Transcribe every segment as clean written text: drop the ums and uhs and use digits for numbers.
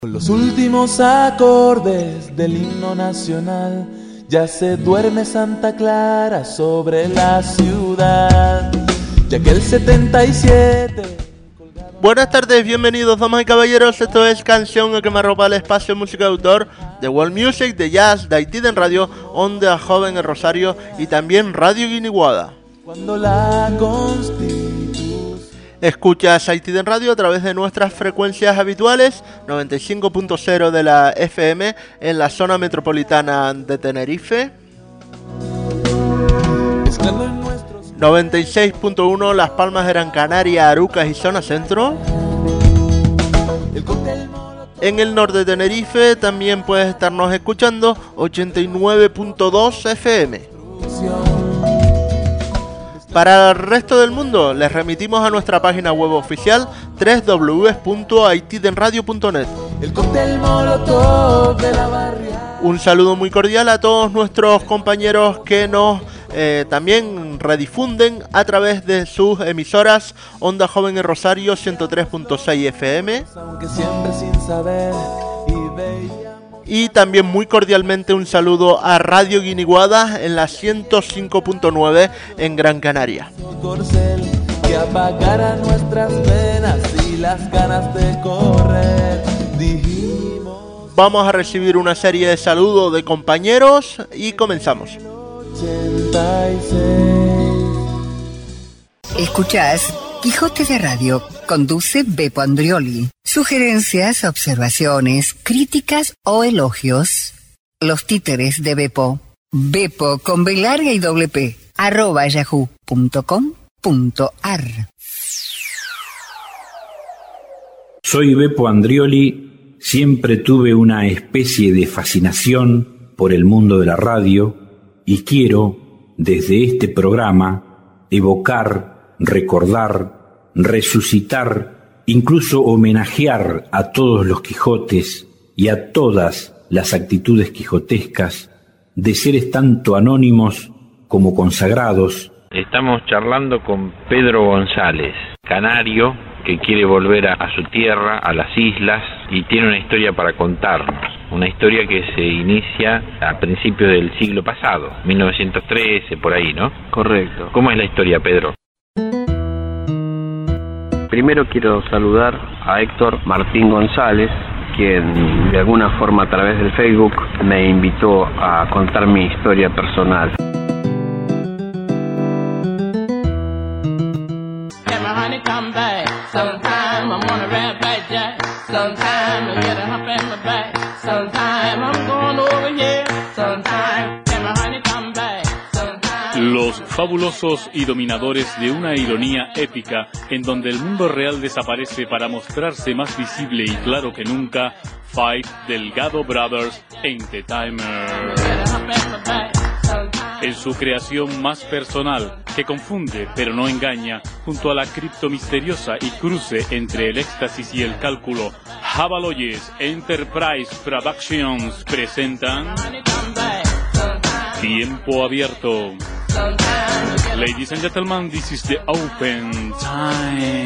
Con los últimos acordes del himno nacional, ya se duerme Santa Clara sobre la ciudad, ya que el 77... Buenas tardes, bienvenidos damas y caballeros, esto es Canción a Quemarropa, el espacio de música de autor, de World Music, de Jazz, de Haití en Radio, Onda Joven en Rosario y también Radio Guiniguada. Cuando la Escuchas Haití en Radio a través de nuestras frecuencias habituales, 95.0 de la FM en la zona metropolitana de Tenerife, 96.1 Las Palmas de Gran Canaria, Arucas y zona centro. En el norte de Tenerife también puedes estarnos escuchando 89.2 FM. Para el resto del mundo les remitimos a nuestra página web oficial www.haitidenradio.net. Un saludo muy cordial a todos nuestros compañeros que nos también redifunden a través de sus emisoras Onda Joven en Rosario 103.6 FM. Y también muy cordialmente un saludo a Radio Guiniguada en la 105.9 en Gran Canaria. Que apagara nuestras penas y las ganas de correr. Vamos a recibir una serie de saludos de compañeros y comenzamos. 86. Escuchás Quijote de Radio. Conduce Beppo Andrioli. Sugerencias, observaciones, críticas o elogios. Los títeres de Beppo. Beppo con B larga y doble P. @yahoo.com.ar. Soy Beppo Andrioli. Siempre tuve una especie de fascinación por el mundo de la radio y quiero, desde este programa, evocar, recordar, resucitar, incluso homenajear a todos los Quijotes y a todas las actitudes quijotescas de seres tanto anónimos como consagrados. Estamos charlando con Pedro González, canario, que quiere volver a su tierra, a las islas, y tiene una historia para contarnos. Una historia que se inicia a principios del siglo pasado, 1913, por ahí, ¿no? Correcto. ¿Cómo es la historia, Pedro? Primero quiero saludar a Héctor Martín González, quien de alguna forma a través del Facebook me invitó a contar mi historia personal. Los fabulosos y dominadores de una ironía épica en donde el mundo real desaparece para mostrarse más visible y claro que nunca. Five Delgado Brothers Entertainment. En su creación más personal, que confunde pero no engaña, junto a la cripto misteriosa y cruce entre el éxtasis y el cálculo, Jabaloyes Enterprise Productions presentan Tiempo Abierto. Ladies and gentlemen, this is the open time.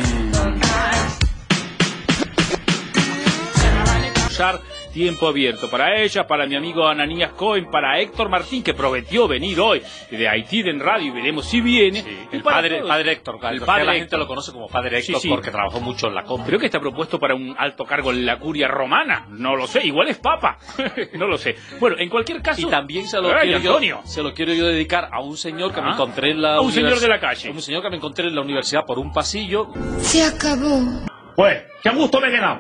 Tiempo Abierto para ella, para mi amigo Ananías Cohen, para Héctor Martín, que prometió venir hoy de Haití en Radio y veremos si viene. Sí, el padre Héctor, la gente lo conoce como padre Héctor, sí, porque trabajó mucho en la compra. Creo que está propuesto para un alto cargo en la curia romana, no lo sé, igual es papa, no lo sé. Bueno, en cualquier caso... Y también se lo quiero yo dedicar a un señor que me encontré en la universidad. Un señor de la calle. Un señor que me encontré en la universidad por un pasillo. Se acabó. Pues, qué gusto me he quedado.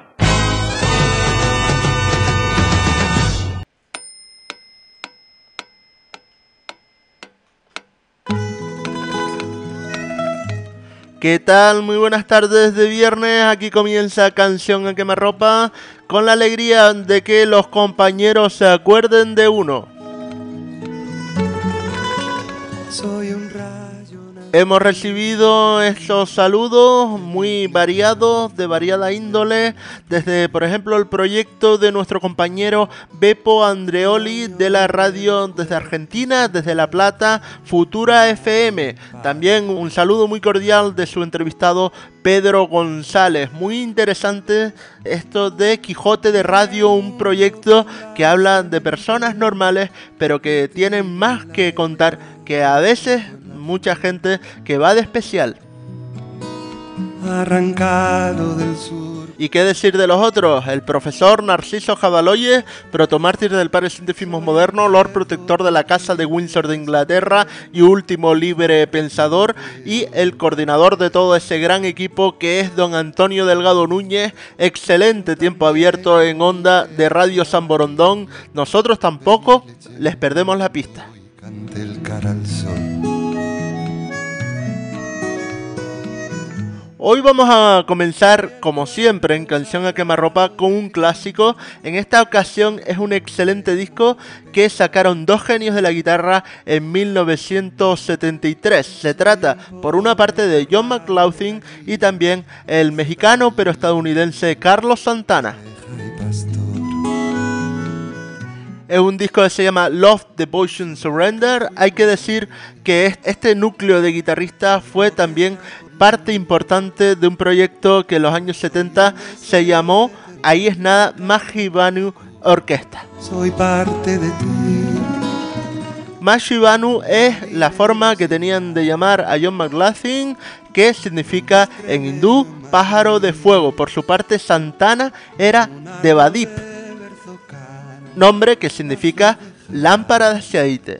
¿Qué tal? Muy buenas tardes de viernes. Aquí comienza Canción a Quemarropa con la alegría de que los compañeros se acuerden de uno. Hemos recibido estos saludos muy variados, de variada índole, desde, por ejemplo, el proyecto de nuestro compañero Beppo Andreoli de la radio desde Argentina, desde La Plata, Futura FM. También un saludo muy cordial de su entrevistado Pedro González. Muy interesante esto de Quijote de Radio, un proyecto que habla de personas normales, pero que tienen más que contar, que a veces mucha gente que va de especial. Arrancado del sur. ¿Y qué decir de los otros? El profesor Narciso Jabaloyes, protomártir del Padre Científico Moderno, Lord Protector de la Casa de Windsor de Inglaterra y último libre pensador, y el coordinador de todo ese gran equipo que es don Antonio Delgado Núñez. Excelente tiempo abierto en onda de Radio San Borondón. Nosotros tampoco les perdemos la pista. Cante el cara al sol. Hoy vamos a comenzar, como siempre, en Canción a Quemarropa con un clásico. En esta ocasión es un excelente disco que sacaron dos genios de la guitarra en 1973. Se trata, por una parte, de John McLaughlin y también el mexicano pero estadounidense Carlos Santana. Es un disco que se llama Love, Devotion, Surrender. Hay que decir que este núcleo de guitarristas fue también parte importante de un proyecto que en los años 70 se llamó Ahí es nada, Mahivanu Orquesta. Soy parte de ti. Mahivanu es la forma que tenían de llamar a John McLaughlin, que significa en hindú pájaro de fuego. Por su parte, Santana era Devadip, nombre que significa lámpara de aceite.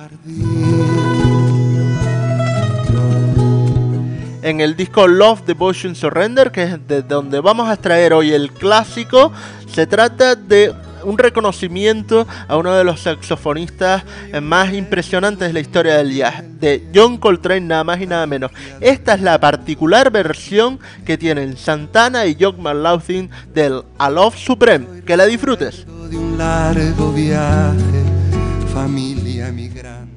En el disco Love, Devotion, Surrender, que es de donde vamos a extraer hoy el clásico, se trata de un reconocimiento a uno de los saxofonistas más impresionantes de la historia del jazz, de John Coltrane, nada más y nada menos. Esta es la particular versión que tienen Santana y John McLaughlin del A Love Supreme. Que la disfrutes. De un largo viaje, familia migrante.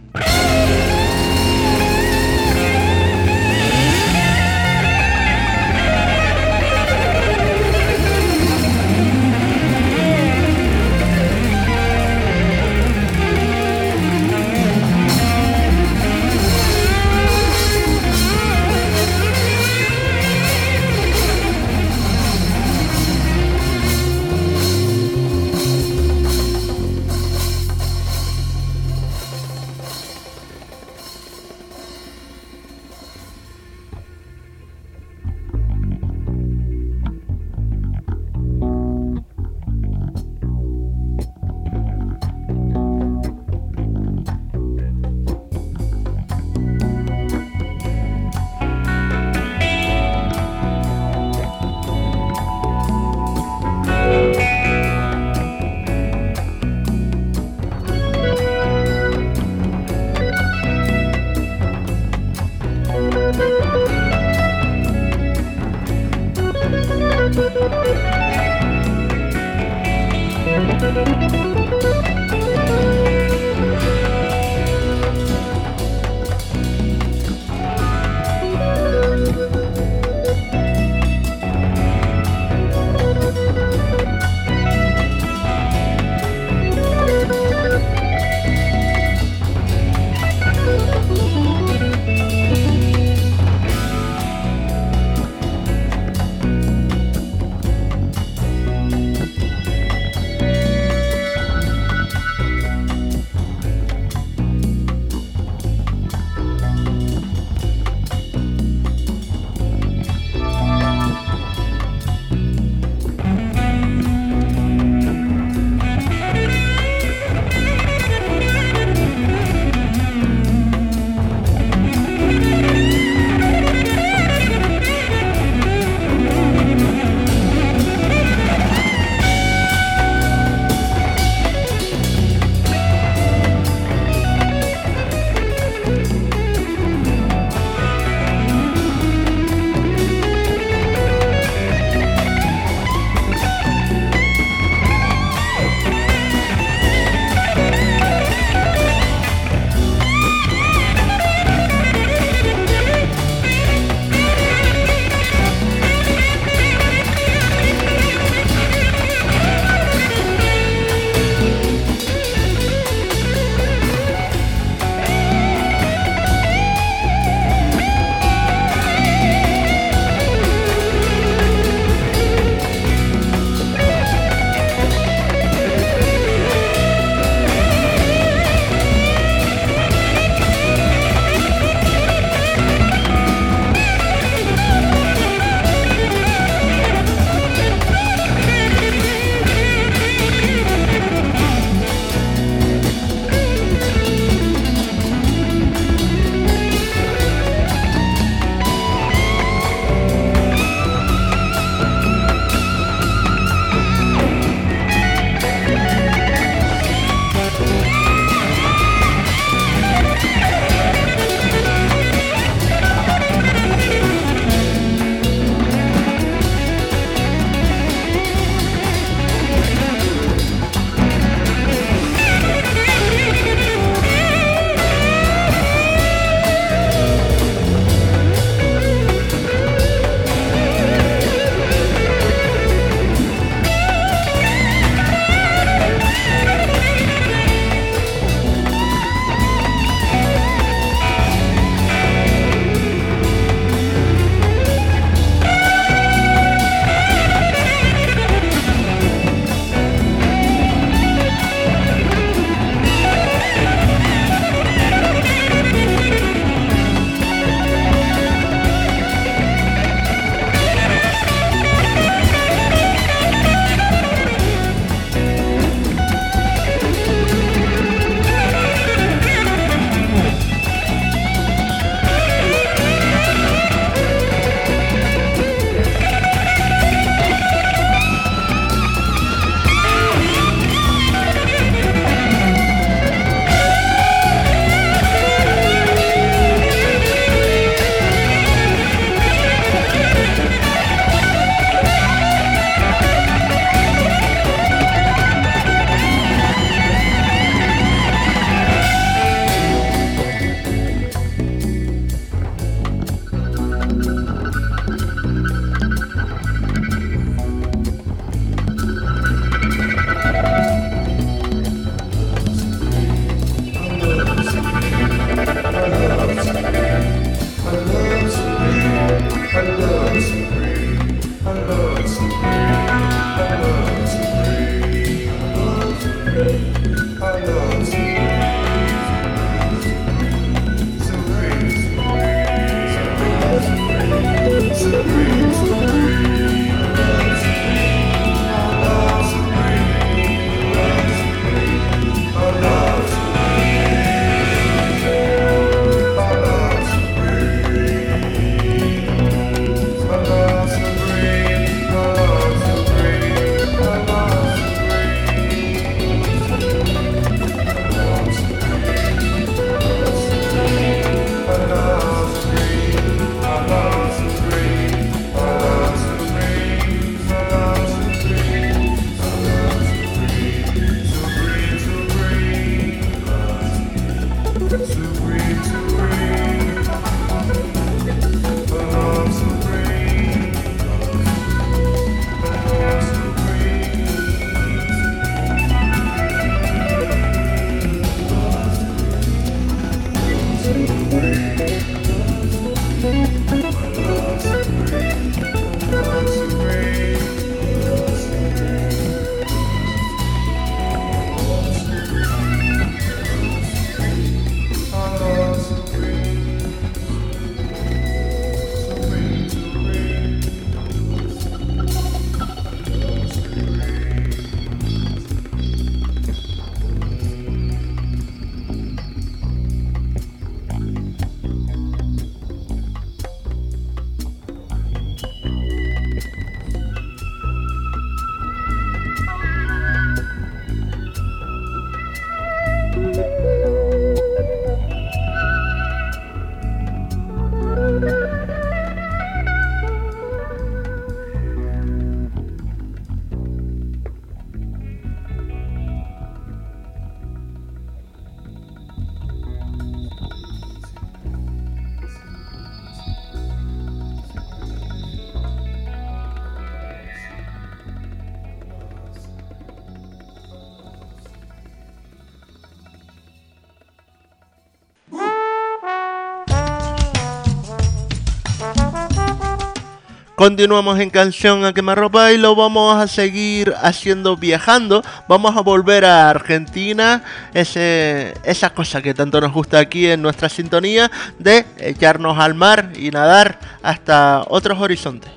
Continuamos en Canción a Quemarropa y lo vamos a seguir haciendo viajando. Vamos a volver a Argentina, esa cosa que tanto nos gusta aquí en nuestra sintonía de echarnos al mar y nadar hasta otros horizontes.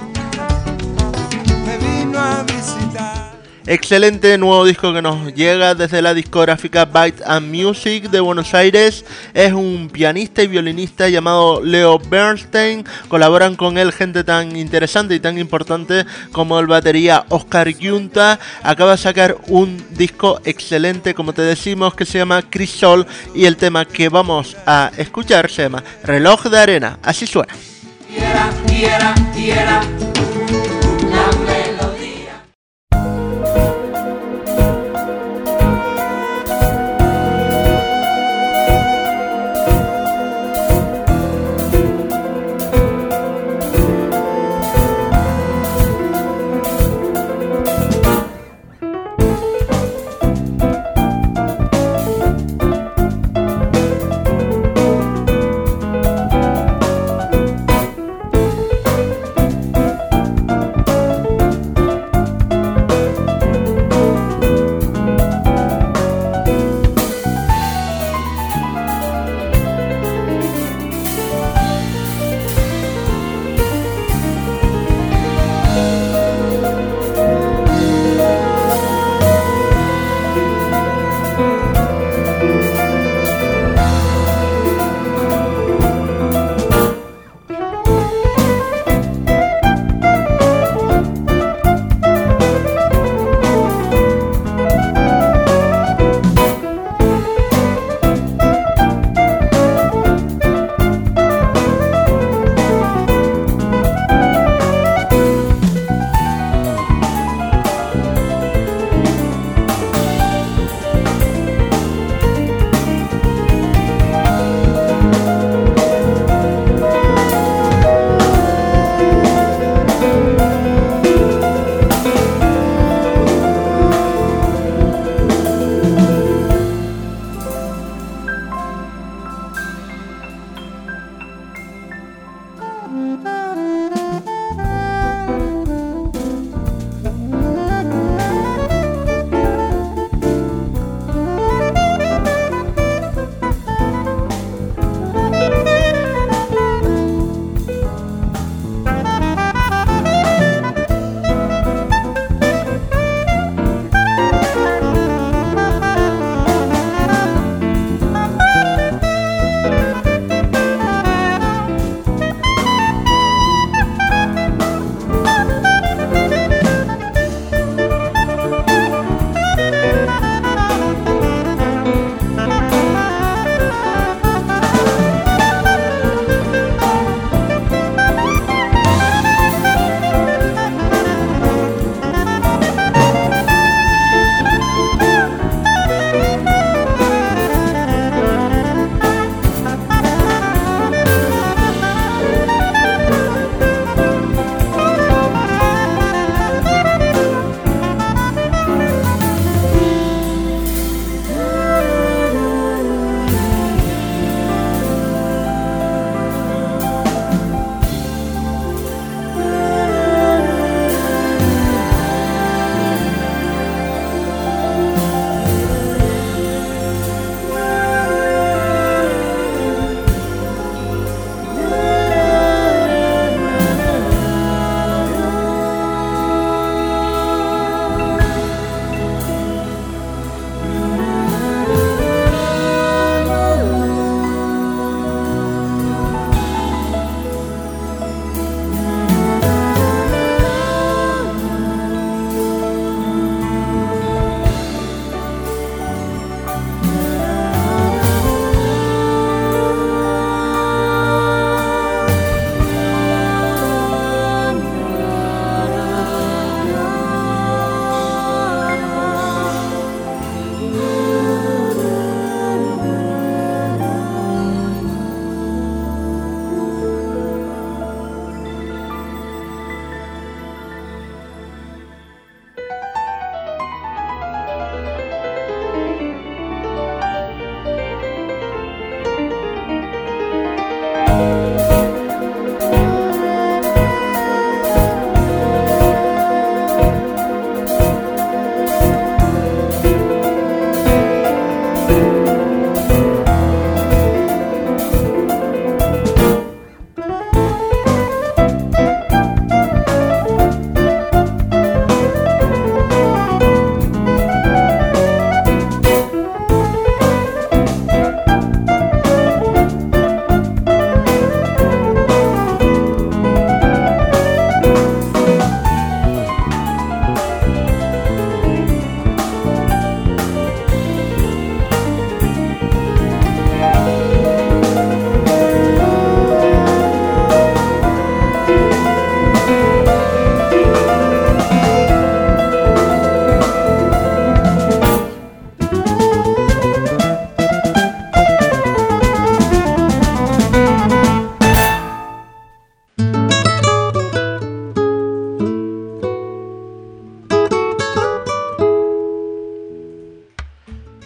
Me vino a visitar. Excelente nuevo disco que nos llega desde la discográfica Byte and Music de Buenos Aires. Es un pianista y violinista llamado Leo Bernstein. Colaboran con él gente tan interesante y tan importante como el batería Oscar Yunta. Acaba de sacar un disco excelente, como te decimos, que se llama Crisol, y el tema que vamos a escuchar se llama Reloj de Arena. Así suena.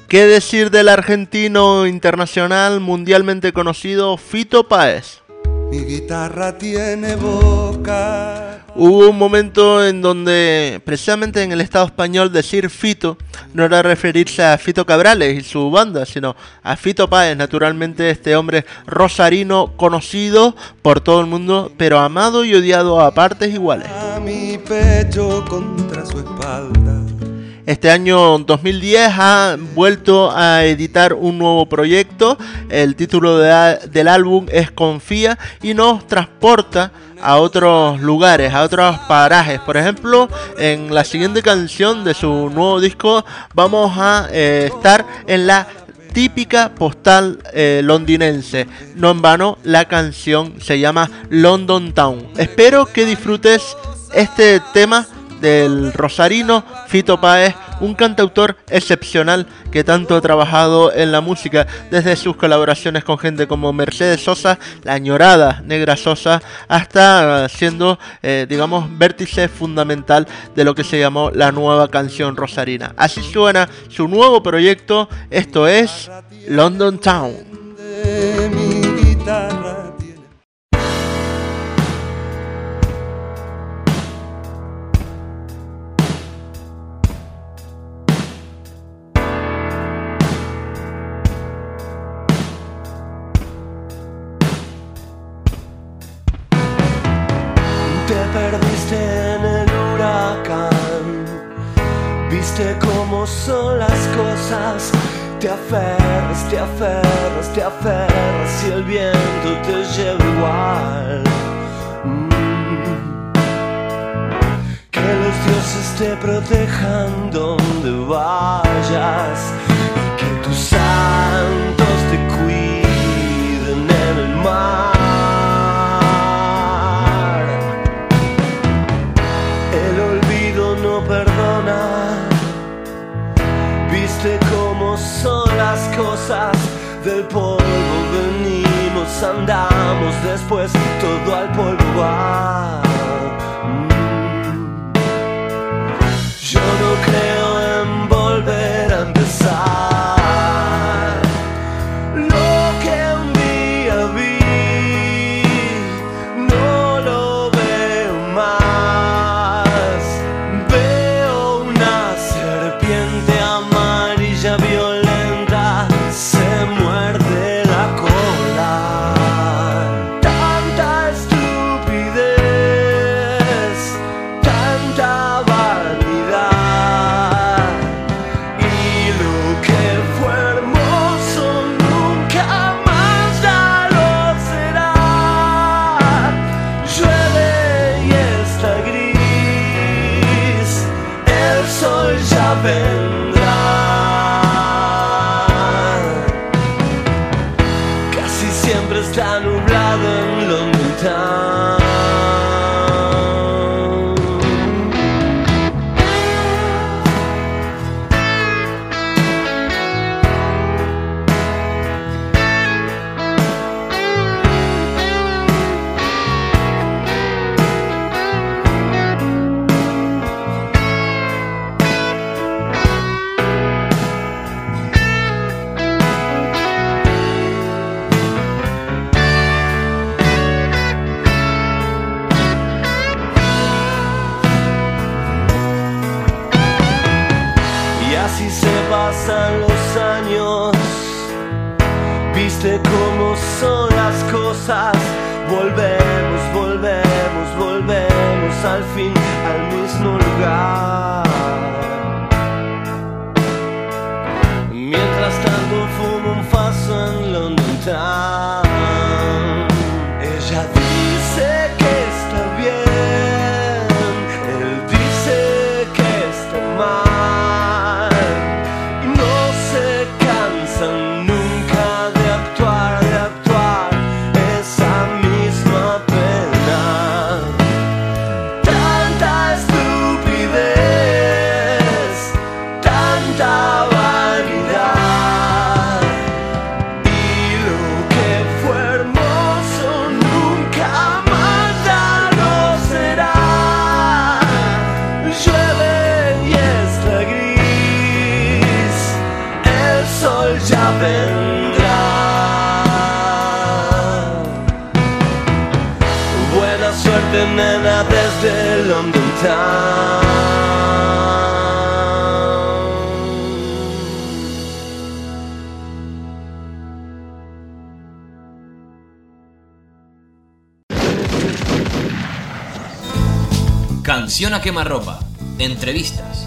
¿Qué decir del argentino internacional mundialmente conocido Fito Páez? Mi guitarra tiene boca. Hubo un momento en donde, precisamente en el Estado español, decir Fito no era referirse a Fito Cabrales y su banda, sino a Fito Páez, naturalmente este hombre rosarino conocido por todo el mundo, pero amado y odiado a partes iguales. A mi pecho contra su espalda. Este año 2010 ha vuelto a editar un nuevo proyecto. El título del álbum es Confía y nos transporta a otros lugares, a otros parajes. Por ejemplo, en la siguiente canción de su nuevo disco vamos a estar en la típica postal londinense. No en vano, la canción se llama London Town. Espero que disfrutes este tema del rosarino Fito Páez, un cantautor excepcional que tanto ha trabajado en la música, desde sus colaboraciones con gente como Mercedes Sosa, la añorada Negra Sosa, hasta siendo, digamos, vértice fundamental de lo que se llamó la nueva canción rosarina. Así suena su nuevo proyecto, esto es London Town. De mi guitarra. Perdiste en el huracán, viste cómo son las cosas, te aferras, te aferras, te aferras y el viento te lleva igual. Que los dioses te protejan donde vayas y que tus santos te cuiden en el mar. Viste cómo son las cosas, del polvo venimos, andamos, después todo al polvo va. Yo no creo en volver a empezar. Lo que un día vi, no lo veo más. Veo una serpiente amarilla violenta, se muerde la cola. Tanta estupidez, tanta vanidad. Y lo que fue hermoso nunca más ya lo será. Llueve y está gris, el sol ya vendrá. Casi siempre está nublado en London Town. Y así se pasan los años, viste cómo son las cosas, volvemos, volvemos, volvemos al fin al mismo lugar. Mientras tanto fumo un faso en London Town. Ella dice que está bien, él dice que está mal, y no se cansan nunca de actuar esa misma pena. Tanta estupidez, ya vendrá. Buena suerte, nena, desde London Town. Canción a quemarropa. Entrevistas.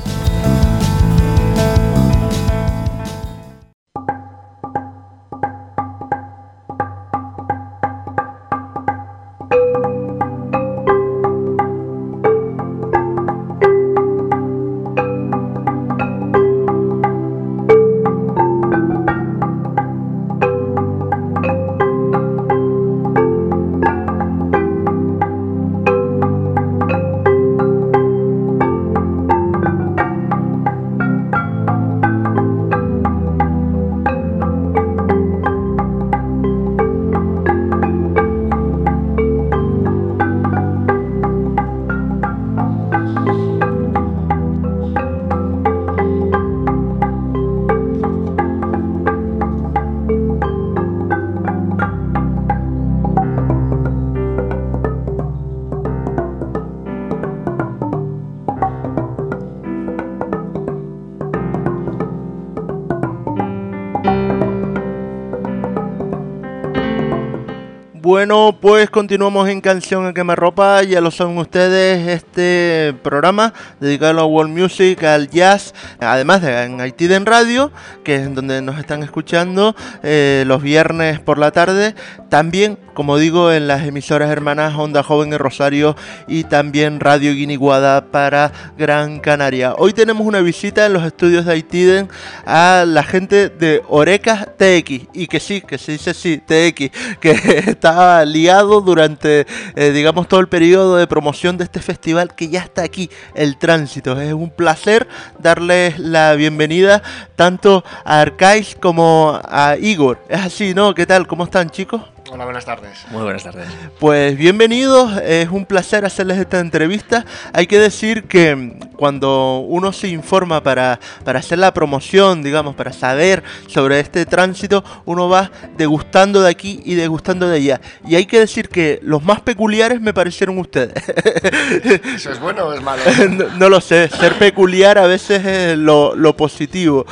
Bueno, pues continuamos en Canción a Quemarropa. Ya lo saben ustedes, este programa dedicado a world music, al jazz, además de en Haitiden Radio, que es donde nos están escuchando los viernes por la tarde. También, como digo, en las emisoras hermanas Onda Joven en Rosario y también Radio Guiniguada para Gran Canaria. Hoy tenemos una visita en los estudios de Haitiden a la gente de Orecas TX, y que sí, que se dice sí, TX, que estaba liado durante, digamos, todo el periodo de promoción de este festival que ya está aquí, El Tránsito. Es un placer darles la bienvenida tanto a Arcais como a Igor. Es así, ¿no? ¿Qué tal? ¿Cómo están, chicos? Hola, buenas tardes. Muy buenas tardes. Pues bienvenidos, es un placer hacerles esta entrevista. Hay que decir que cuando uno se informa para hacer la promoción, digamos, para saber sobre este tránsito, uno va degustando de aquí y degustando de allá. Y hay que decir que los más peculiares me parecieron ustedes. ¿Eso es bueno o es malo? No lo sé, ser peculiar a veces es lo positivo.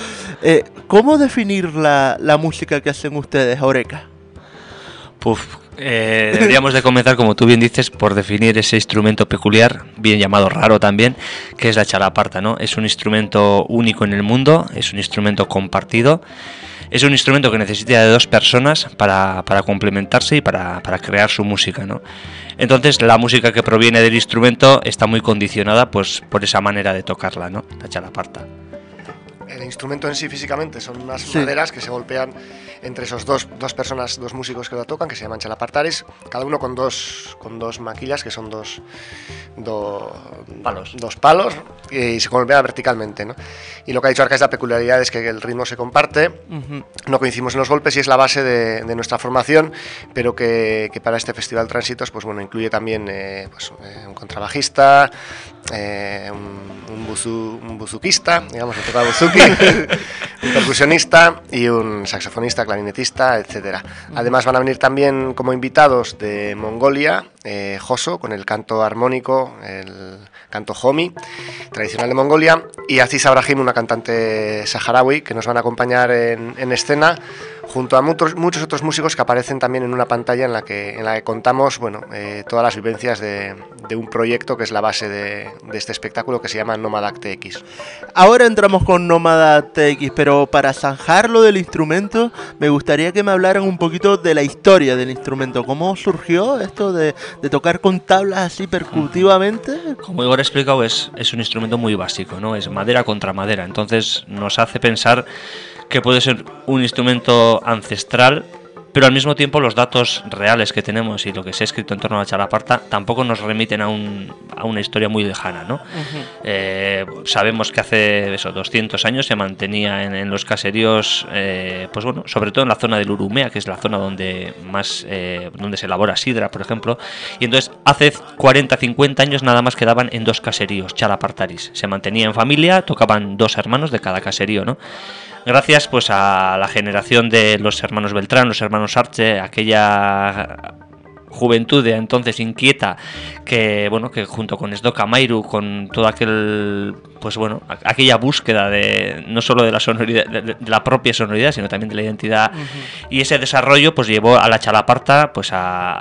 ¿Cómo definir la música que hacen ustedes, Oreca? Deberíamos de comenzar, como tú bien dices, por definir ese instrumento peculiar, bien llamado raro también, que es la chalaparta, ¿no? Es un instrumento único en el mundo, es un instrumento compartido, es un instrumento que necesita de dos personas para complementarse y para crear su música, ¿no? Entonces la música que proviene del instrumento está muy condicionada pues por esa manera de tocarla, ¿no? La chalaparta. El instrumento en sí físicamente son unas maderas que se golpean entre esos dos personas, dos músicos que lo tocan, que se llaman chalapartares, cada uno con dos maquillas, que son dos palos, y se golpean verticalmente, ¿no? Y lo que ha dicho Arcais, la peculiaridad es que el ritmo se comparte, no coincidimos en los golpes y es la base de nuestra formación, pero que para este Festival Tránsitos, pues bueno, incluye también un contrabajista, un buzuquista, digamos, un tocador buzuki, un percusionista y un saxofonista, clarinetista, etcétera. Además van a venir también como invitados de Mongolia, Joso, con el canto armónico, el canto Homi, tradicional de Mongolia, y Aziz Abrahim, una cantante saharaui, que nos van a acompañar en escena, junto a muchos otros músicos que aparecen también en una pantalla en la que contamos todas las vivencias de un proyecto que es la base de este espectáculo, que se llama Nómada TX. Ahora entramos con Nómada TX, pero para zanjarlo del instrumento me gustaría que me hablaran un poquito de la historia del instrumento. ¿Cómo surgió esto de tocar con tablas así percutivamente? Como Igor ha explicado, es un instrumento muy básico, ¿no? Es madera contra madera, entonces nos hace pensar que puede ser un instrumento ancestral, pero al mismo tiempo los datos reales que tenemos y lo que se ha escrito en torno a la chalaparta tampoco nos remiten a una historia muy lejana, ¿no? Sabemos que hace 200 años se mantenía en los caseríos, pues bueno, sobre todo en la zona del Urumea, que es la zona donde se elabora sidra, por ejemplo, y entonces hace 40-50 años nada más quedaban en dos caseríos chalapartaris, se mantenía en familia, tocaban dos hermanos de cada caserío, ¿no? gracias pues a la generación de los hermanos Beltrán, los hermanos Arche, aquella juventud de entonces inquieta que bueno, que junto con Sdoka Mairu, con todo aquel, pues bueno, aquella búsqueda de no solo de la sonoridad, de la propia sonoridad, sino también de la identidad, y ese desarrollo pues llevó a la Chalaparta pues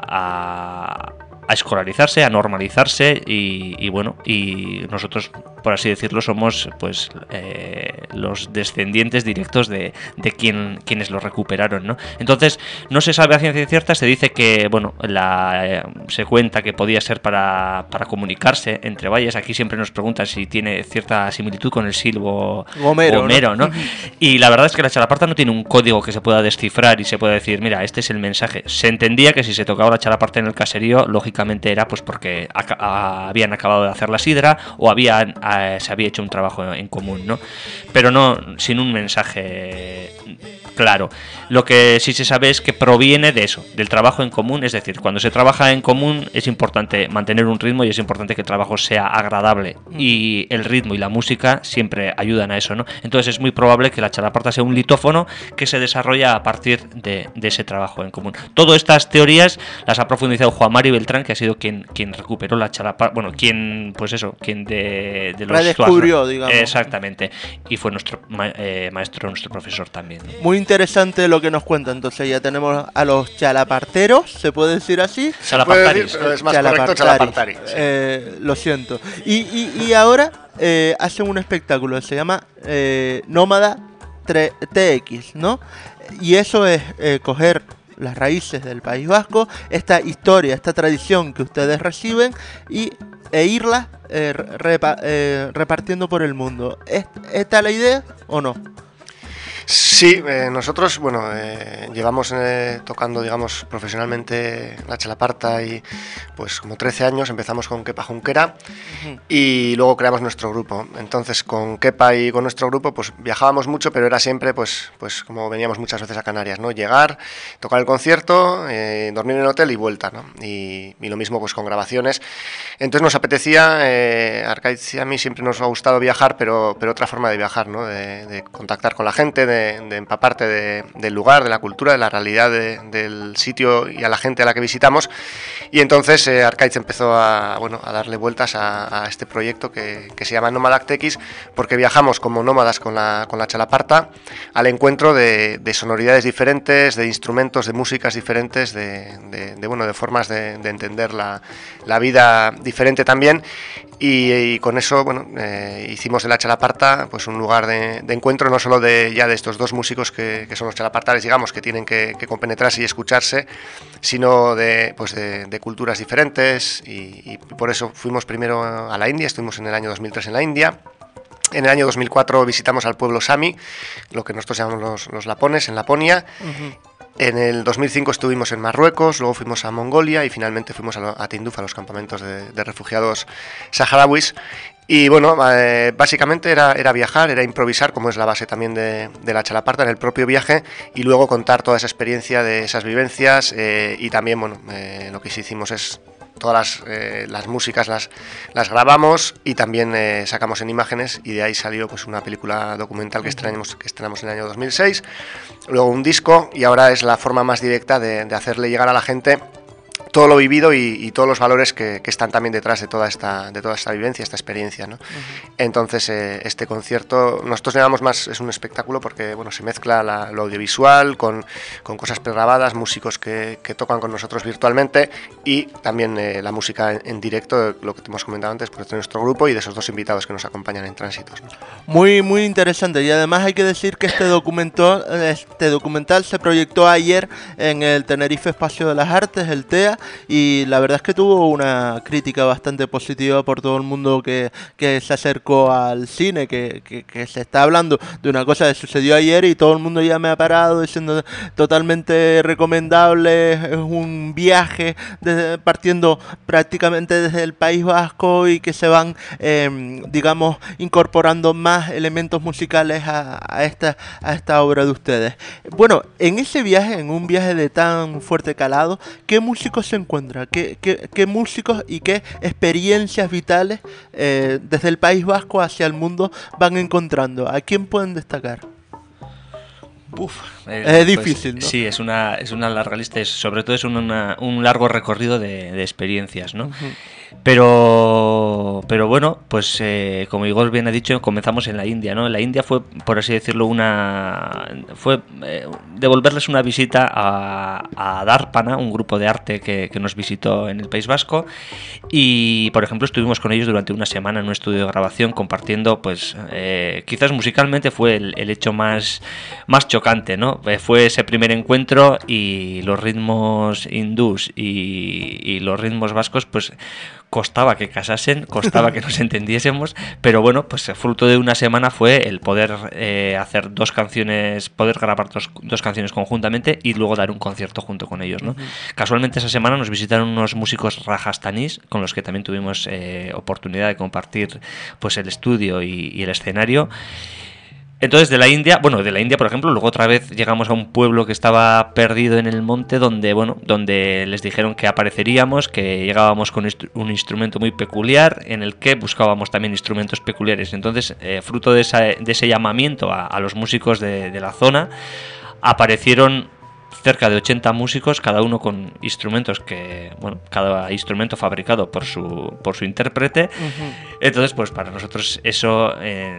a escolarizarse, a normalizarse, y bueno, y nosotros, por así decirlo, somos pues los descendientes directos de quienes lo recuperaron, ¿no? Entonces, no se sabe a ciencia cierta, se dice que, bueno, se cuenta que podía ser para comunicarse entre valles. Aquí siempre nos preguntan si tiene cierta similitud con el silbo Homero, ¿no? Y la verdad es que la Chalaparta no tiene un código que se pueda descifrar y se pueda decir, mira, este es el mensaje. Se entendía que si se tocaba la Chalaparta en el caserío, lógicamente era pues porque habían acabado de hacer la sidra o se había hecho un trabajo en común, ¿no? Pero no sin un mensaje claro. Lo que sí se sabe es que proviene de eso, del trabajo en común. Es decir, cuando se trabaja en común es importante mantener un ritmo y es importante que el trabajo sea agradable, y el ritmo y la música siempre ayudan a eso, ¿no? Entonces es muy probable que la Chalaparta sea un litófono que se desarrolla a partir de ese trabajo en común. Todas estas teorías las ha profundizado Juan Mari Beltrán, que ha sido quien recuperó la Chalaparta, bueno, quien de los redescubrió, digamos. Exactamente, y fue nuestro maestro, nuestro profesor también, ¿no? Muy interesante lo que nos cuenta. Entonces ya tenemos a los chalaparteros, ¿se puede decir así? Chalapartaris, pero es más correcto chalapartari. Lo siento. Y ahora hacen un espectáculo, se llama Nómada TX, ¿no? Y eso es coger las raíces del País Vasco, esta historia, esta tradición que ustedes reciben e irla repartiendo por el mundo. ¿Esta es la idea o no? Sí, nosotros, bueno, llevamos tocando, digamos, profesionalmente la Chalaparta y pues como 13 años. Empezamos con Kepa Junquera y luego creamos nuestro grupo. Entonces con Kepa y con nuestro grupo pues viajábamos mucho, pero era siempre pues como veníamos muchas veces a Canarias, ¿no? Llegar, tocar el concierto, dormir en el hotel y vuelta, ¿no? Y lo mismo pues con grabaciones. Entonces nos apetecía, a Arcaiz y a mí siempre nos ha gustado viajar, pero otra forma de viajar, ¿no? De contactar con la gente, de empaparte del lugar, de la cultura, de la realidad del sitio y a la gente a la que visitamos. Y entonces Arcaiz empezó a darle vueltas a este proyecto que se llama Nómada TX, porque viajamos como nómadas con la Chalaparta al encuentro de sonoridades diferentes, de instrumentos, de músicas diferentes, de formas de entender la vida diferente también. Y con eso, bueno, hicimos de la Chalaparta pues un lugar de encuentro, no solo de estos dos músicos que son los chalapartares, digamos, que tienen que compenetrarse y escucharse, sino de culturas diferentes, y por eso fuimos primero a la India. Estuvimos en el año 2003 en la India. En el año 2004 visitamos al pueblo Sami, lo que nosotros llamamos los lapones, en Laponia. En el 2005 estuvimos en Marruecos, luego fuimos a Mongolia y finalmente fuimos a Tinduf, a los campamentos de refugiados saharauis. Y bueno, básicamente era viajar, era improvisar, como es la base también de la Chalaparta, en el propio viaje, y luego contar toda esa experiencia de esas vivencias, y también, bueno, lo que sí hicimos es todas las músicas las grabamos y también sacamos en imágenes, y de ahí salió pues una película documental que estrenamos en el año 2006, luego un disco, y ahora es la forma más directa de hacerle llegar a la gente todo lo vivido y todos los valores que están también detrás de toda esta vivencia, esta experiencia, ¿no? Entonces este concierto nosotros llamamos más, es un espectáculo porque bueno, se mezcla lo audiovisual con cosas pregrabadas, músicos que tocan con nosotros virtualmente, y también la música en directo, lo que te hemos comentado antes, pues de nuestro grupo y de esos dos invitados que nos acompañan en Tránsitos, ¿no? Muy, muy interesante, y además hay que decir que este documental se proyectó ayer en el Tenerife Espacio de las Artes, el TEA, y la verdad es que tuvo una crítica bastante positiva por todo el mundo que se acercó al cine, que se está hablando de una cosa que sucedió ayer y todo el mundo ya me ha parado diciendo totalmente recomendable, es un viaje partiendo prácticamente desde el País Vasco, y que se van digamos incorporando más elementos musicales a esta obra de ustedes. Bueno, en ese viaje, en un viaje de tan fuerte calado, ¿qué músicos se encuentra? ¿Qué músicos y qué experiencias vitales desde el País Vasco hacia el mundo van encontrando? ¿A quién pueden destacar? Es difícil, ¿no? Sí, es una larga lista, sobre todo es un largo recorrido de experiencias, ¿no? Uh-huh. Pero bueno, pues como Igor bien ha dicho, comenzamos en la India, ¿no? En la India fue, por así decirlo, devolverles una visita a Darpana, un grupo de arte que nos visitó en el País Vasco, y por ejemplo estuvimos con ellos durante una semana en un estudio de grabación compartiendo, pues quizás musicalmente fue el hecho más chocante, ¿no? Fue ese primer encuentro y los ritmos hindús y los ritmos vascos, pues costaba que casasen, costaba que nos entendiésemos, pero bueno, pues fruto de una semana fue el poder hacer poder grabar dos canciones conjuntamente y luego dar un concierto junto con ellos, ¿no? Uh-huh. Casualmente esa semana nos visitaron unos músicos rajasthanís con los que también tuvimos oportunidad de compartir pues el estudio y el escenario. Entonces de la India, por ejemplo, luego otra vez llegamos a un pueblo que estaba perdido en el monte donde les dijeron que apareceríamos, que llegábamos con un instrumento muy peculiar en el que buscábamos también instrumentos peculiares. Entonces, fruto de ese llamamiento a los músicos de la zona, aparecieron cerca de 80 músicos, cada uno con instrumentos cada instrumento fabricado por su intérprete. Uh-huh. Entonces, pues para nosotros eso,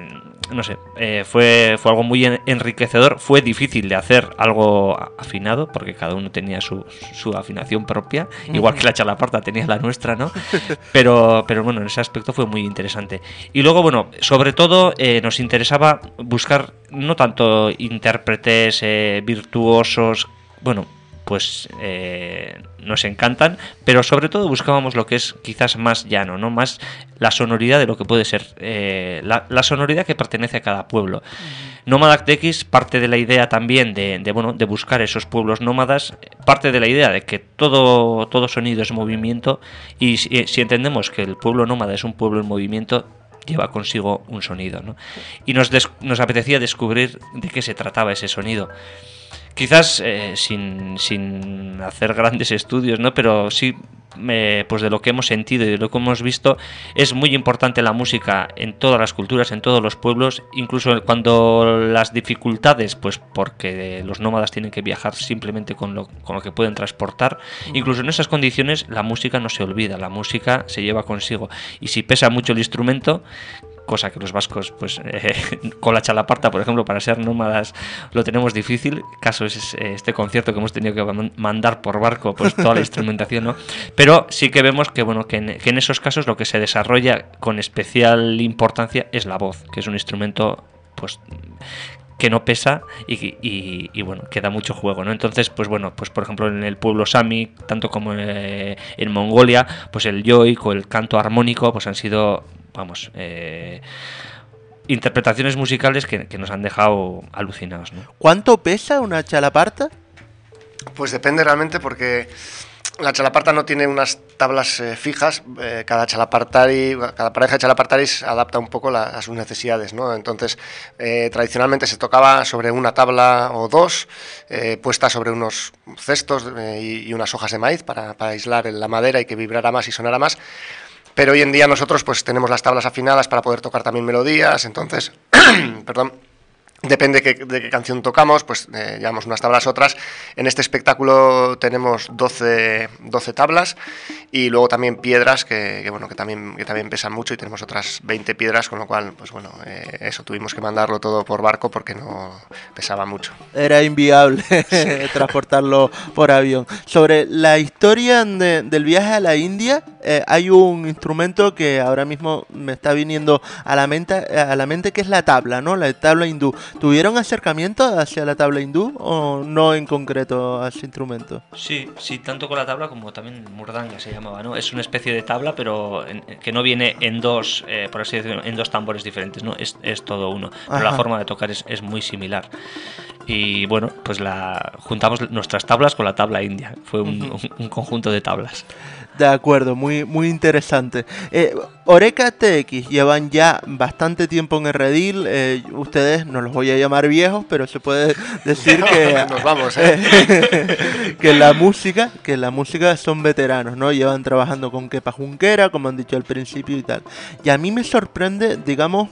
fue algo muy enriquecedor. Fue difícil de hacer algo afinado, porque cada uno tenía su afinación propia, uh-huh. Igual que la chalaparta tenía la nuestra, ¿no? Pero bueno, en ese aspecto fue muy interesante. Y luego, bueno, sobre todo nos interesaba buscar no tanto intérpretes virtuosos, bueno, pues nos encantan, pero sobre todo buscábamos lo que es quizás más llano, ¿no? Más la sonoridad de lo que puede ser la sonoridad que pertenece a cada pueblo. Nómada TX parte de la idea también de buscar esos pueblos nómadas, parte de la idea de que todo sonido es movimiento, y si entendemos que el pueblo nómada es un pueblo en movimiento, lleva consigo un sonido, ¿no? Y nos apetecía descubrir de qué se trataba ese sonido. Quizás sin hacer grandes estudios, ¿no? Pero sí, pues de lo que hemos sentido y de lo que hemos visto, es muy importante la música en todas las culturas, en todos los pueblos, incluso cuando las dificultades, pues porque los nómadas tienen que viajar simplemente con lo que pueden transportar, incluso en esas condiciones la música no se olvida, la música se lleva consigo, y si pesa mucho el instrumento, cosa que los vascos, pues con la chalaparta, por ejemplo, para ser nómadas lo tenemos difícil. Caso es este concierto que hemos tenido que mandar por barco, pues toda la instrumentación, ¿no? Pero sí que vemos que en esos casos lo que se desarrolla con especial importancia es la voz, que es un instrumento, pues que no pesa y bueno, que da mucho juego, ¿no? Entonces, pues bueno, pues por ejemplo en el pueblo Sami, tanto como en Mongolia, pues el yoik o el canto armónico, pues han sido, interpretaciones musicales que nos han dejado alucinados, ¿no? ¿Cuánto pesa una chalaparta? Pues depende realmente, porque la chalaparta no tiene unas tablas fijas. Cada pareja de chalapartaris adapta un poco a sus necesidades, ¿no? Entonces, tradicionalmente se tocaba sobre una tabla o dos, puesta sobre unos cestos y unas hojas de maíz para aislar la madera y que vibrara más y sonara más. Pero hoy en día nosotros pues tenemos las tablas afinadas para poder tocar también melodías. Entonces, perdón, depende de qué canción tocamos, pues llevamos unas tablas otras. En este espectáculo tenemos 12 tablas, y luego también piedras que también pesan mucho, y tenemos otras 20 piedras, con lo cual, pues bueno, eso tuvimos que mandarlo todo por barco porque no pesaba mucho. Era inviable transportarlo por avión. Sobre la historia del viaje a la India, hay un instrumento que ahora mismo me está viniendo a la mente, que es la tabla, ¿no? La tabla hindú. ¿Tuvieron acercamiento hacia la tabla hindú o no en concreto a ese instrumento? Sí, tanto con la tabla como también murdanga se llamaba, ¿no? Es una especie de tabla, pero que no viene en dos, por así decirlo, en dos tambores diferentes, ¿no? Es todo uno. Pero Ajá. La forma de tocar es muy similar. Y bueno, pues juntamos nuestras tablas con la tabla india. Fue un conjunto de tablas. De acuerdo, muy, muy interesante. Oreca TX llevan ya bastante tiempo en el redil. Ustedes, no los voy a llamar viejos, pero se puede decir que nos vamos, que la música son veteranos, ¿no? Llevan trabajando con Kepa Junquera, como han dicho al principio y tal. Y a mí me sorprende, digamos,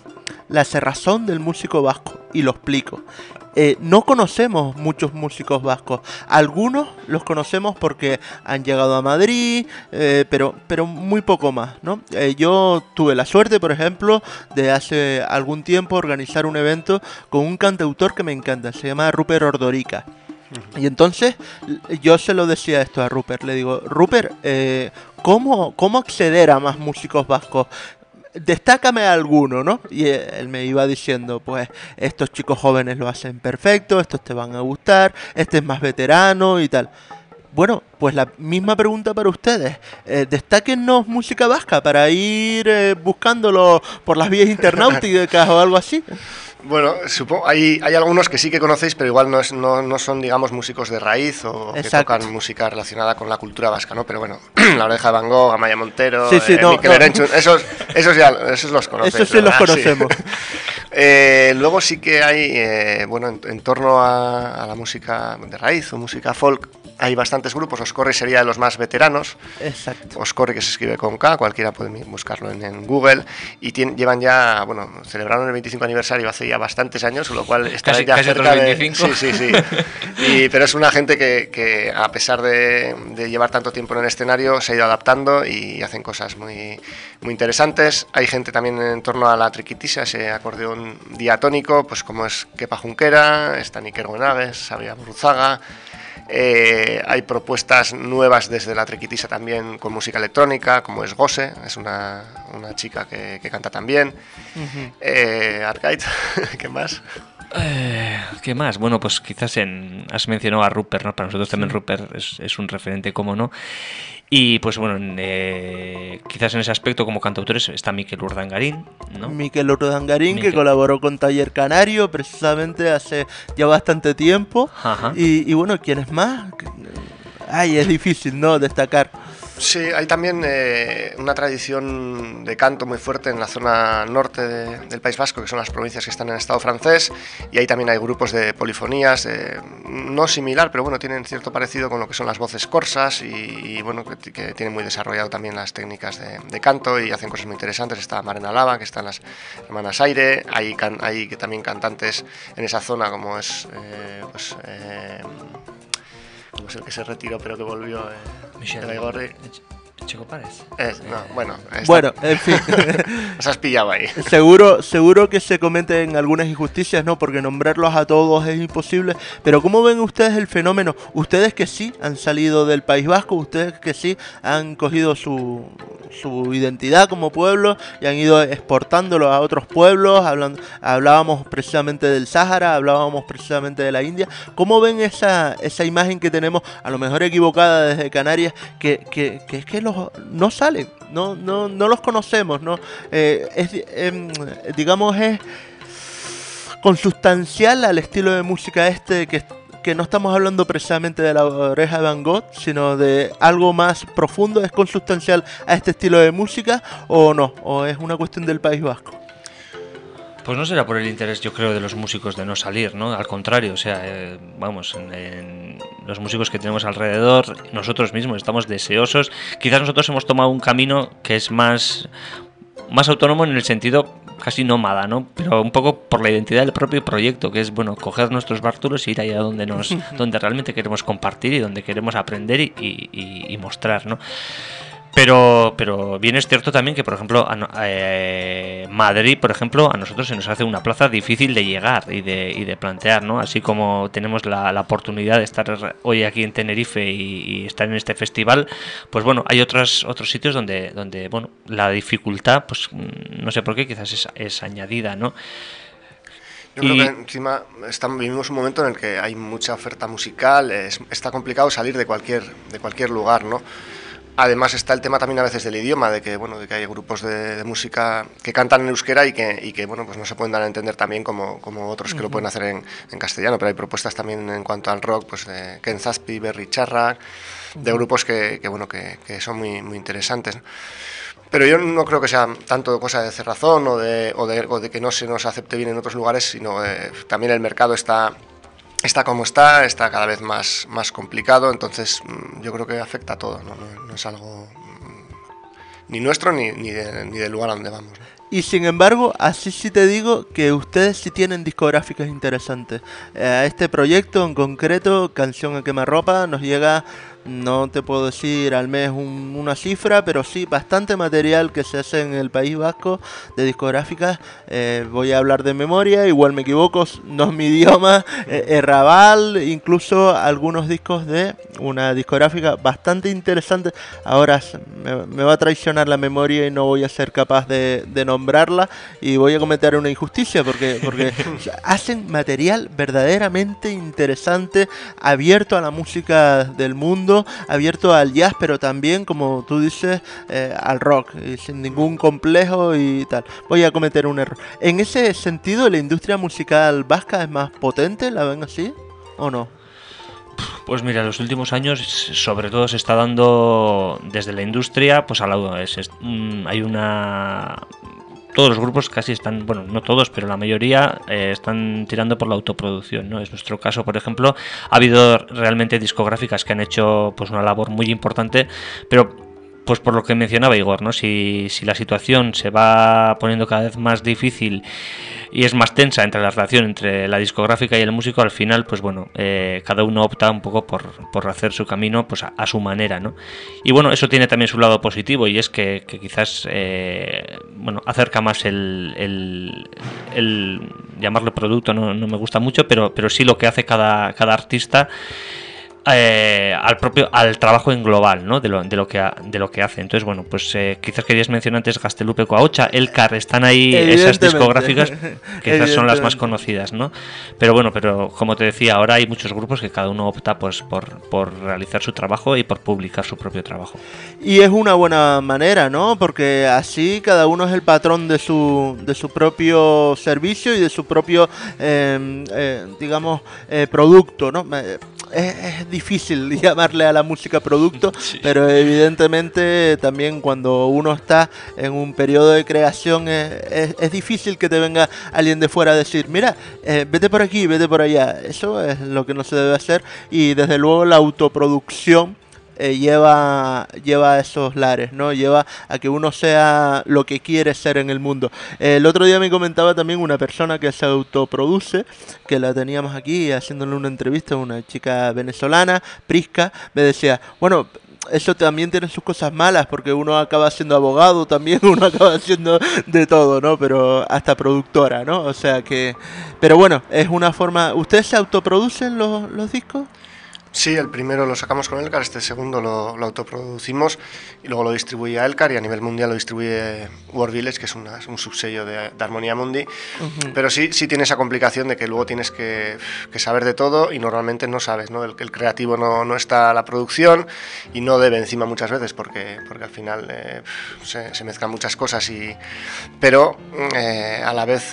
la cerrazón del músico vasco, y lo explico. No conocemos muchos músicos vascos. Algunos los conocemos porque han llegado a Madrid, pero muy poco más, ¿no? Yo tuve la suerte, por ejemplo, de hace algún tiempo organizar un evento con un cantautor que me encanta, se llama Rupert Ordorica. Y entonces yo se lo decía esto a Rupert, le digo, Rupert, ¿cómo acceder a más músicos vascos? Destácame alguno, ¿no? Y él me iba diciendo, pues, estos chicos jóvenes lo hacen perfecto, estos te van a gustar, este es más veterano y tal. Bueno, pues la misma pregunta para ustedes. Destáquennos música vasca para ir buscándolo por las vías internauticas o algo así. Bueno, supongo hay algunos que sí que conocéis, pero igual no son, digamos, músicos de raíz o Exacto. que tocan música relacionada con la cultura vasca, ¿no? Pero bueno, La Oreja de Van Gogh, Amaya Montero, sí, Mikel Erenchun, esos los conocéis. Esos sí los conocemos. Luego sí que hay, bueno, en torno a la música de raíz o música folk, hay bastantes grupos. Oscorri sería de los más veteranos. Exacto. Oscorri, que se escribe con K, cualquiera puede buscarlo en Google. Y llevan ya, bueno, celebraron el 25 aniversario hace ya bastantes años, lo cual está ya casi cerca otros 25. Sí. Pero es una gente que a pesar de llevar tanto tiempo en el escenario, se ha ido adaptando y hacen cosas muy, muy interesantes. Hay gente también en torno a la triquitisa, ese acordeón diatónico, pues como es Kepa Junquera, está Iker Goenagues, Xavier Burruzaga. Hay propuestas nuevas desde la triquitisa también con música electrónica, como es Gose, es una chica que canta también. Arcade, ¿qué más? ¿Qué más? Bueno, pues quizás has mencionado a Rupert, ¿no? Para nosotros también Rupert es un referente, como no. Y pues bueno, quizás en ese aspecto como cantautores está Mikel Urdangarín, ¿no? Mikel Urdangarín, que colaboró con Taller Canario precisamente hace ya bastante tiempo. Ajá. Y bueno, ¿quiénes más? Ay, es difícil, ¿no? Destacar. Sí, hay también una tradición de canto muy fuerte en la zona norte del País Vasco, que son las provincias que están en el Estado francés, y ahí también hay grupos de polifonías, no similar, pero bueno, tienen cierto parecido con lo que son las voces corsas y bueno, que tienen muy desarrollado también las técnicas de canto y hacen cosas muy interesantes. Está Marena Lava, que están las hermanas Aire, hay también cantantes en esa zona, como es... como es el que se retiró pero que volvió, Michel Gaigorri. Checo Párez. Bueno, en fin. Nos has pillado ahí. Seguro que se cometen algunas injusticias, ¿no? Porque nombrarlos a todos es imposible. Pero ¿cómo ven ustedes el fenómeno? Ustedes que sí han salido del País Vasco, ustedes que sí han cogido su identidad como pueblo y han ido exportándolo a otros pueblos. Hablábamos precisamente del Sáhara, hablábamos precisamente de la India. ¿Cómo ven esa imagen que tenemos, a lo mejor equivocada desde Canarias, que es que no salen, no los conocemos, ¿no? Digamos, es consustancial al estilo de música que no estamos hablando precisamente de La Oreja de Van Gogh, sino de algo más profundo. ¿Es consustancial a este estilo de música o no? ¿O es una cuestión del País Vasco? Pues no será por el interés, yo creo, de los músicos de no salir, ¿no? Al contrario, o sea, en los músicos que tenemos alrededor, nosotros mismos estamos deseosos. Quizás nosotros hemos tomado un camino que es más autónomo en el sentido casi nómada, ¿no? Pero un poco por la identidad del propio proyecto, que es, bueno, coger nuestros bártulos e ir allá donde realmente queremos compartir y donde queremos aprender y mostrar, ¿no? Pero bien es cierto también que, por ejemplo, Madrid, por ejemplo, a nosotros se nos hace una plaza difícil de llegar y de plantear, ¿no? Así como tenemos la oportunidad de estar hoy aquí en Tenerife y estar en este festival, pues bueno, hay otros sitios donde bueno, la dificultad, pues no sé por qué, quizás es añadida, ¿no? Yo creo que encima vivimos un momento en el que hay mucha oferta musical, está complicado salir de cualquier lugar, ¿no? Además está el tema también a veces del idioma, de que hay grupos de música que cantan en euskera y que bueno, pues no se pueden dar a entender también como otros que lo pueden hacer en castellano, pero hay propuestas también en cuanto al rock, pues de Ken Zazpi, Berry Charra, de grupos que son muy, muy interesantes, ¿no? Pero yo no creo que sea tanto cosa de cerrazón o de que no se nos acepte bien en otros lugares, sino también el mercado está como está cada vez más complicado, entonces yo creo que afecta a todo, no es algo ni nuestro ni del lugar a donde vamos, ¿no? Y sin embargo, así sí te digo que ustedes sí tienen discográficas interesantes. A este proyecto en concreto, Canción a Quemarropa, nos llega, no te puedo decir al mes una cifra, pero sí bastante material que se hace en el País Vasco de discográficas. Voy a hablar de memoria, igual me equivoco, no es mi idioma. Raval, incluso algunos discos de una discográfica bastante interesante. Ahora me va a traicionar la memoria y no voy a ser capaz de nombrarla, y voy a cometer una injusticia porque hacen material verdaderamente interesante, abierto a la música del mundo, abierto al jazz, pero también, como tú dices, al rock, y sin ningún complejo y tal. Voy a cometer un error. En ese sentido, ¿la industria musical vasca es más potente? ¿La ven así o no? Pues mira, en los últimos años sobre todo se está dando desde la industria, pues hay una... Todos los grupos casi están, bueno, no todos, pero la mayoría están tirando por la autoproducción, ¿no? Es nuestro caso, por ejemplo. Ha habido realmente discográficas que han hecho pues una labor muy importante, pero pues por lo que mencionaba Igor, ¿no? Si la situación se va poniendo cada vez más difícil y es más tensa entre la relación entre la discográfica y el músico, al final, pues bueno, cada uno opta un poco por hacer su camino pues a su manera, ¿no? Y bueno, eso tiene también su lado positivo, y es que quizás bueno, acerca más el llamarlo producto, no me gusta mucho, pero sí lo que hace cada artista al trabajo en global, ¿no? de lo que hace. Entonces, bueno, pues quizás querías mencionar antes Gaztelupe, Coahucha, Elkar, están ahí esas discográficas que quizás son las más conocidas, ¿no? Pero bueno, como te decía, ahora hay muchos grupos que cada uno opta pues por realizar su trabajo y por publicar su propio trabajo. Y es una buena manera, ¿no? Porque así cada uno es el patrón de su propio servicio y de su propio digamos producto, ¿no? Es difícil llamarle a la música producto, sí. Pero evidentemente también cuando uno está en un periodo de creación es difícil que te venga alguien de fuera a decir, mira, vete por aquí, vete por allá. Eso es lo que no se debe hacer, y desde luego la autoproducción lleva a esos lares, ¿no? Lleva a que uno sea lo que quiere ser en el mundo. El otro día me comentaba también una persona que se autoproduce, que la teníamos aquí haciéndole una entrevista, una chica venezolana, Prisca, me decía, bueno, eso también tiene sus cosas malas, porque uno acaba siendo abogado también, uno acaba siendo de todo, ¿no? Pero hasta productora, ¿no? O sea que... Pero bueno, es una forma... ¿Ustedes se autoproducen los discos? Sí, el primero lo sacamos con Elkar, este segundo lo autoproducimos y luego lo distribuye a Elkar, y a nivel mundial lo distribuye World Village, que es un subsello de Harmonia Mundi. Uh-huh. Pero sí tiene esa complicación de que luego tienes que saber de todo, y normalmente no sabes, ¿no? El creativo no está a la producción y no debe encima muchas veces porque al final se mezclan muchas cosas, pero a la vez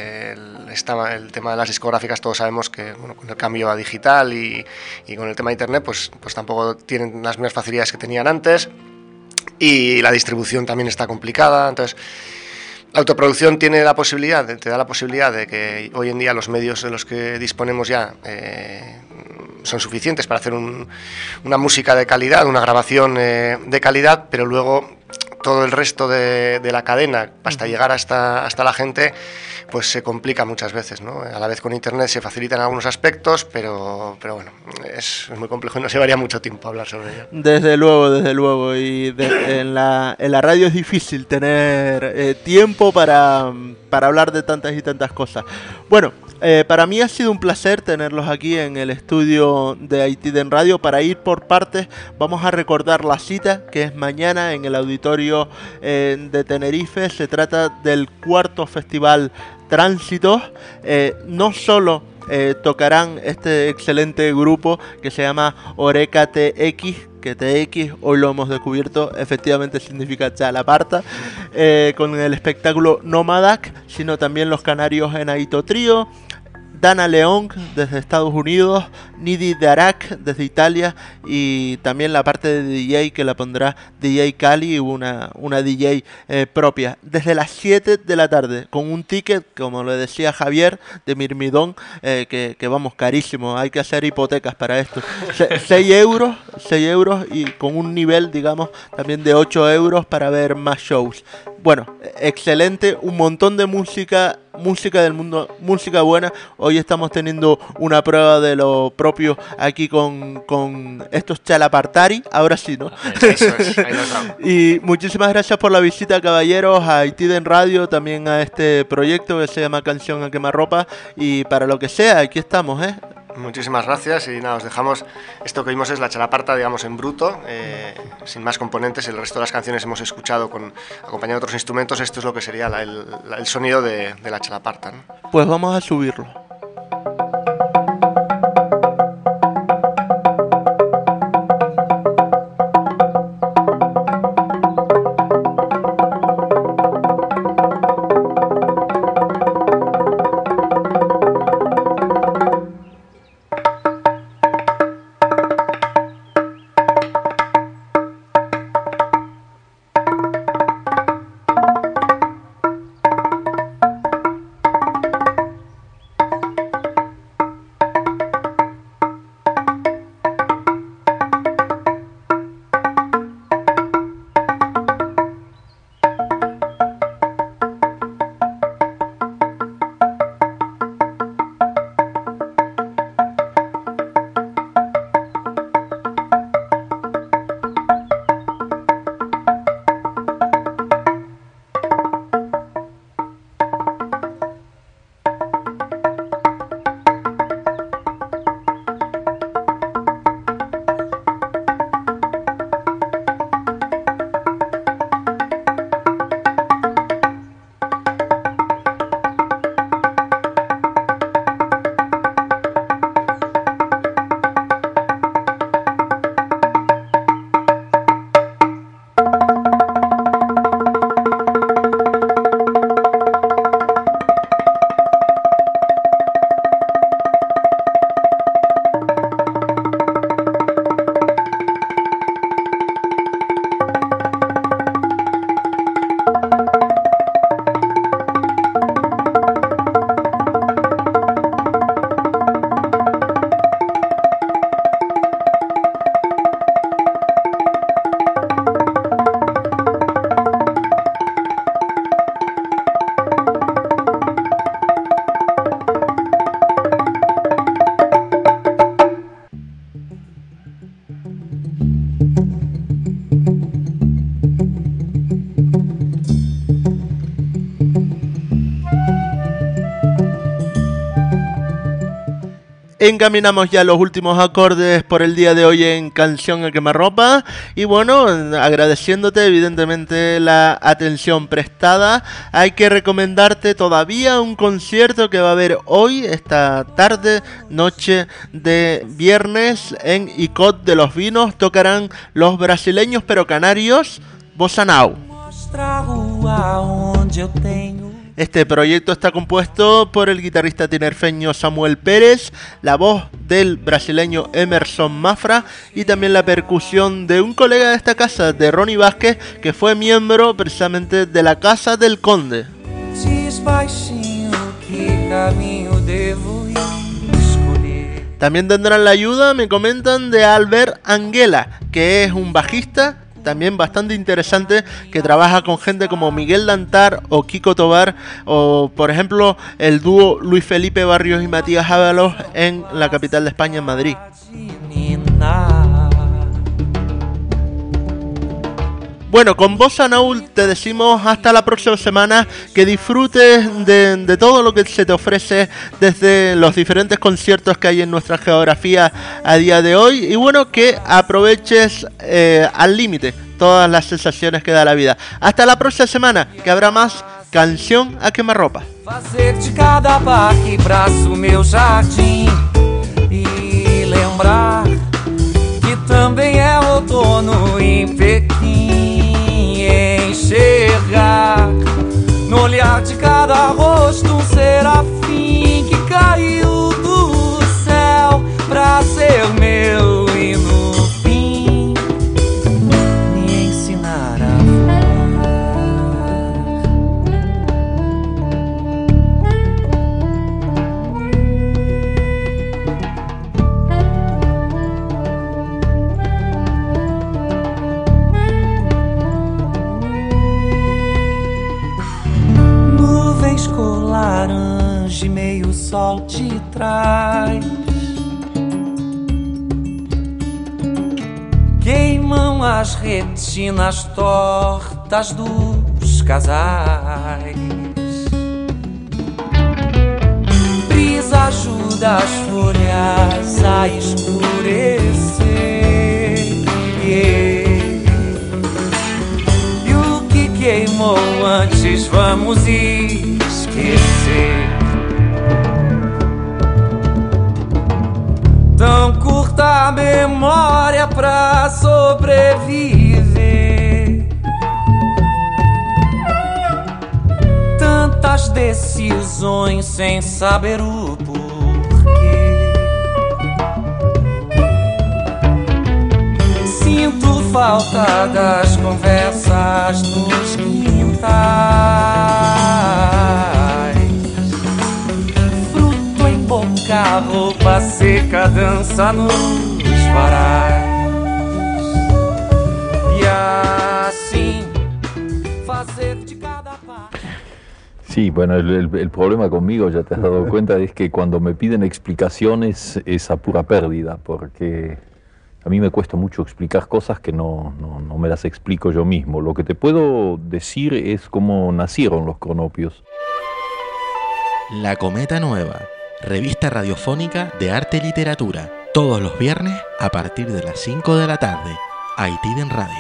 el tema de las discográficas, todos sabemos que bueno, con el cambio a digital y con el tema de internet pues tampoco tienen las mismas facilidades que tenían antes, y la distribución también está complicada. Entonces la autoproducción te da la posibilidad de que hoy en día los medios de los que disponemos ya son suficientes para hacer una música de calidad, una grabación de calidad, pero luego todo el resto de la cadena hasta llegar hasta la gente pues se complica muchas veces, ¿no? A la vez con internet se facilitan algunos aspectos, pero bueno, es muy complejo y nos llevaría mucho tiempo hablar sobre ello. Desde luego, y en la radio es difícil tener tiempo para hablar de tantas y tantas cosas. Bueno, para mí ha sido un placer tenerlos aquí en el estudio de Aitiden Radio. Para ir por partes, vamos a recordar la cita, que es mañana en el auditorio de Tenerife. Se trata del 4º Festival Tránsitos. No solo tocarán este excelente grupo que se llama Oreca TX, que TX hoy lo hemos descubierto, efectivamente significa Chalaparta, con el espectáculo Nomadac, sino también los canarios Enaito Trío, Dana León desde Estados Unidos, Nidi Darak desde Italia, y también la parte de DJ que la pondrá DJ Cali, una DJ propia, desde las 7 de la tarde, con un ticket, como le decía Javier, de Mirmidón, que vamos, carísimo, hay que hacer hipotecas para esto. 6 euros, y con un nivel, digamos, también de 8 euros para ver más shows. Bueno, excelente, un montón de música del mundo, música buena. Hoy estamos teniendo una prueba de lo propio aquí con estos Chalapartari, ahora sí, ¿no? Eso es, ahí nos vamos. Y muchísimas gracias por la visita, caballeros, a Itiden Radio, también a este proyecto que se llama Canción a Quemarropa, y para lo que sea, aquí estamos, ¿eh? Muchísimas gracias, y nada, os dejamos. Esto que oímos es la chalaparta, digamos, en bruto, sin más componentes. El resto de las canciones hemos escuchado acompañado de otros instrumentos. Esto es lo que sería el sonido de la chalaparta, ¿no? Pues vamos a subirlo. Encaminamos ya los últimos acordes por el día de hoy en Canción a Quemarropa, y bueno, agradeciéndote evidentemente la atención prestada. Hay que recomendarte todavía un concierto que va a haber hoy, esta tarde, noche de viernes, en Icod de los Vinos. Tocarán los brasileños pero canarios Bossa Nau. Este proyecto está compuesto por el guitarrista tinerfeño Samuel Pérez, la voz del brasileño Emerson Mafra y también la percusión de un colega de esta casa, de Ronnie Vázquez, que fue miembro precisamente de la Casa del Conde. También tendrán la ayuda, me comentan, de Albert Anguela, que es un bajista también bastante interesante, que trabaja con gente como Miguel Dantar o Kiko Tobar, o por ejemplo el dúo Luis Felipe Barrios y Matías Ábalos en la capital de España, en Madrid. Bueno, con Bossa Nau te decimos hasta la próxima semana, que disfrutes de todo lo que se te ofrece desde los diferentes conciertos que hay en nuestra geografía a día de hoy, y bueno, que aproveches al límite todas las sensaciones que da la vida. Hasta la próxima semana, que habrá más Canción a Quemarropa. Fazer de cada parque braço meu jardim e lembrar que também é outono em Pequim. Enxergar no olhar de cada rosto um serafim que caiu do céu pra ser trás. Queimam as retinas tortas dos casais. Brisa ajuda as folhas a escurecer. E o que queimou antes vamos esquecer. Tão curta a memória pra sobreviver. Tantas decisões sem saber o porquê. Sinto falta das conversas nos quintais. Fruto em boca, roupa seca, dança nos varais. E assim fazer de cada parte. Sí, bueno, el problema conmigo, ya te has dado cuenta, es que cuando me piden explicaciones es a pura pérdida, porque a mí me cuesta mucho explicar cosas que no me las explico yo mismo. Lo que te puedo decir es cómo nacieron los cronopios. La Cometa Nueva, revista radiofónica de arte y literatura, todos los viernes a partir de las 5 de la tarde, Aitiden Radio.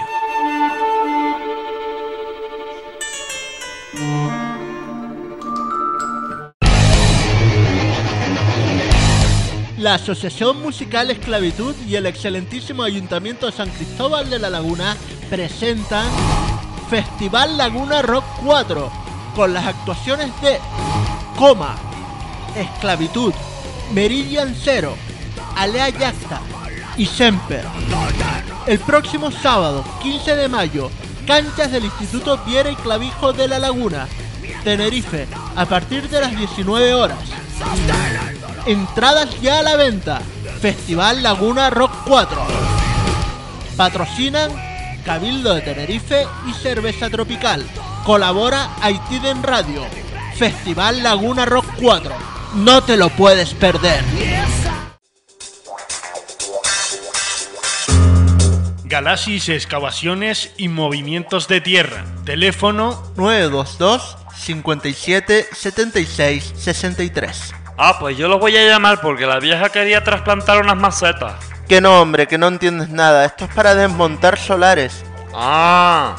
La Asociación Musical Esclavitud y el excelentísimo Ayuntamiento de San Cristóbal de la Laguna presentan Festival Laguna Rock 4 con las actuaciones de Coma, Esclavitud, Meridian Zero, Alea Yacta y Semper. El próximo sábado, 15 de mayo, canchas del Instituto Piera y Clavijo de la Laguna, Tenerife, a partir de las 19 horas. Entradas ya a la venta. Festival Laguna Rock 4. Patrocinan Cabildo de Tenerife y Cerveza Tropical. Colabora Aitiden Radio. Festival Laguna Rock 4. No te lo puedes perder. Galaxis Excavaciones y Movimientos de Tierra. Teléfono 922 57 76 63. Ah, pues yo los voy a llamar porque la vieja quería trasplantar unas macetas. Que no, hombre, que no entiendes nada. Esto es para desmontar solares. Ah.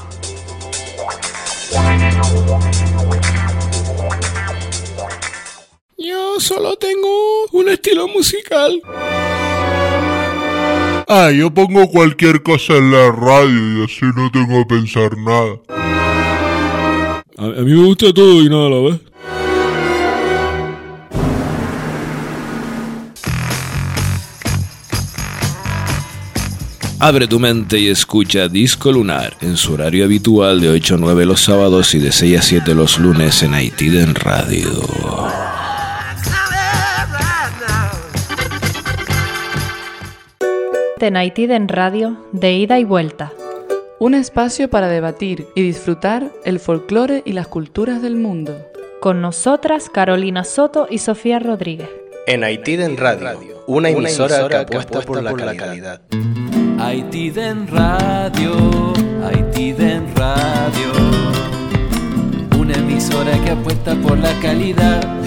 Yo solo tengo un estilo musical. Yo pongo cualquier cosa en la radio y así no tengo que pensar nada. A mí me gusta todo y nada a la vez. Abre tu mente y escucha Disco Lunar en su horario habitual de 8 a 9 los sábados y de 6 a 7 los lunes en Aitiden Radio. En Aitiden Radio, de ida y vuelta. Un espacio para debatir y disfrutar el folclore y las culturas del mundo. Con nosotras, Carolina Soto y Sofía Rodríguez. En Aitiden Radio, una emisora que apuesta por la calidad. Aitiden Radio, Aitiden Radio, una emisora que apuesta por la calidad.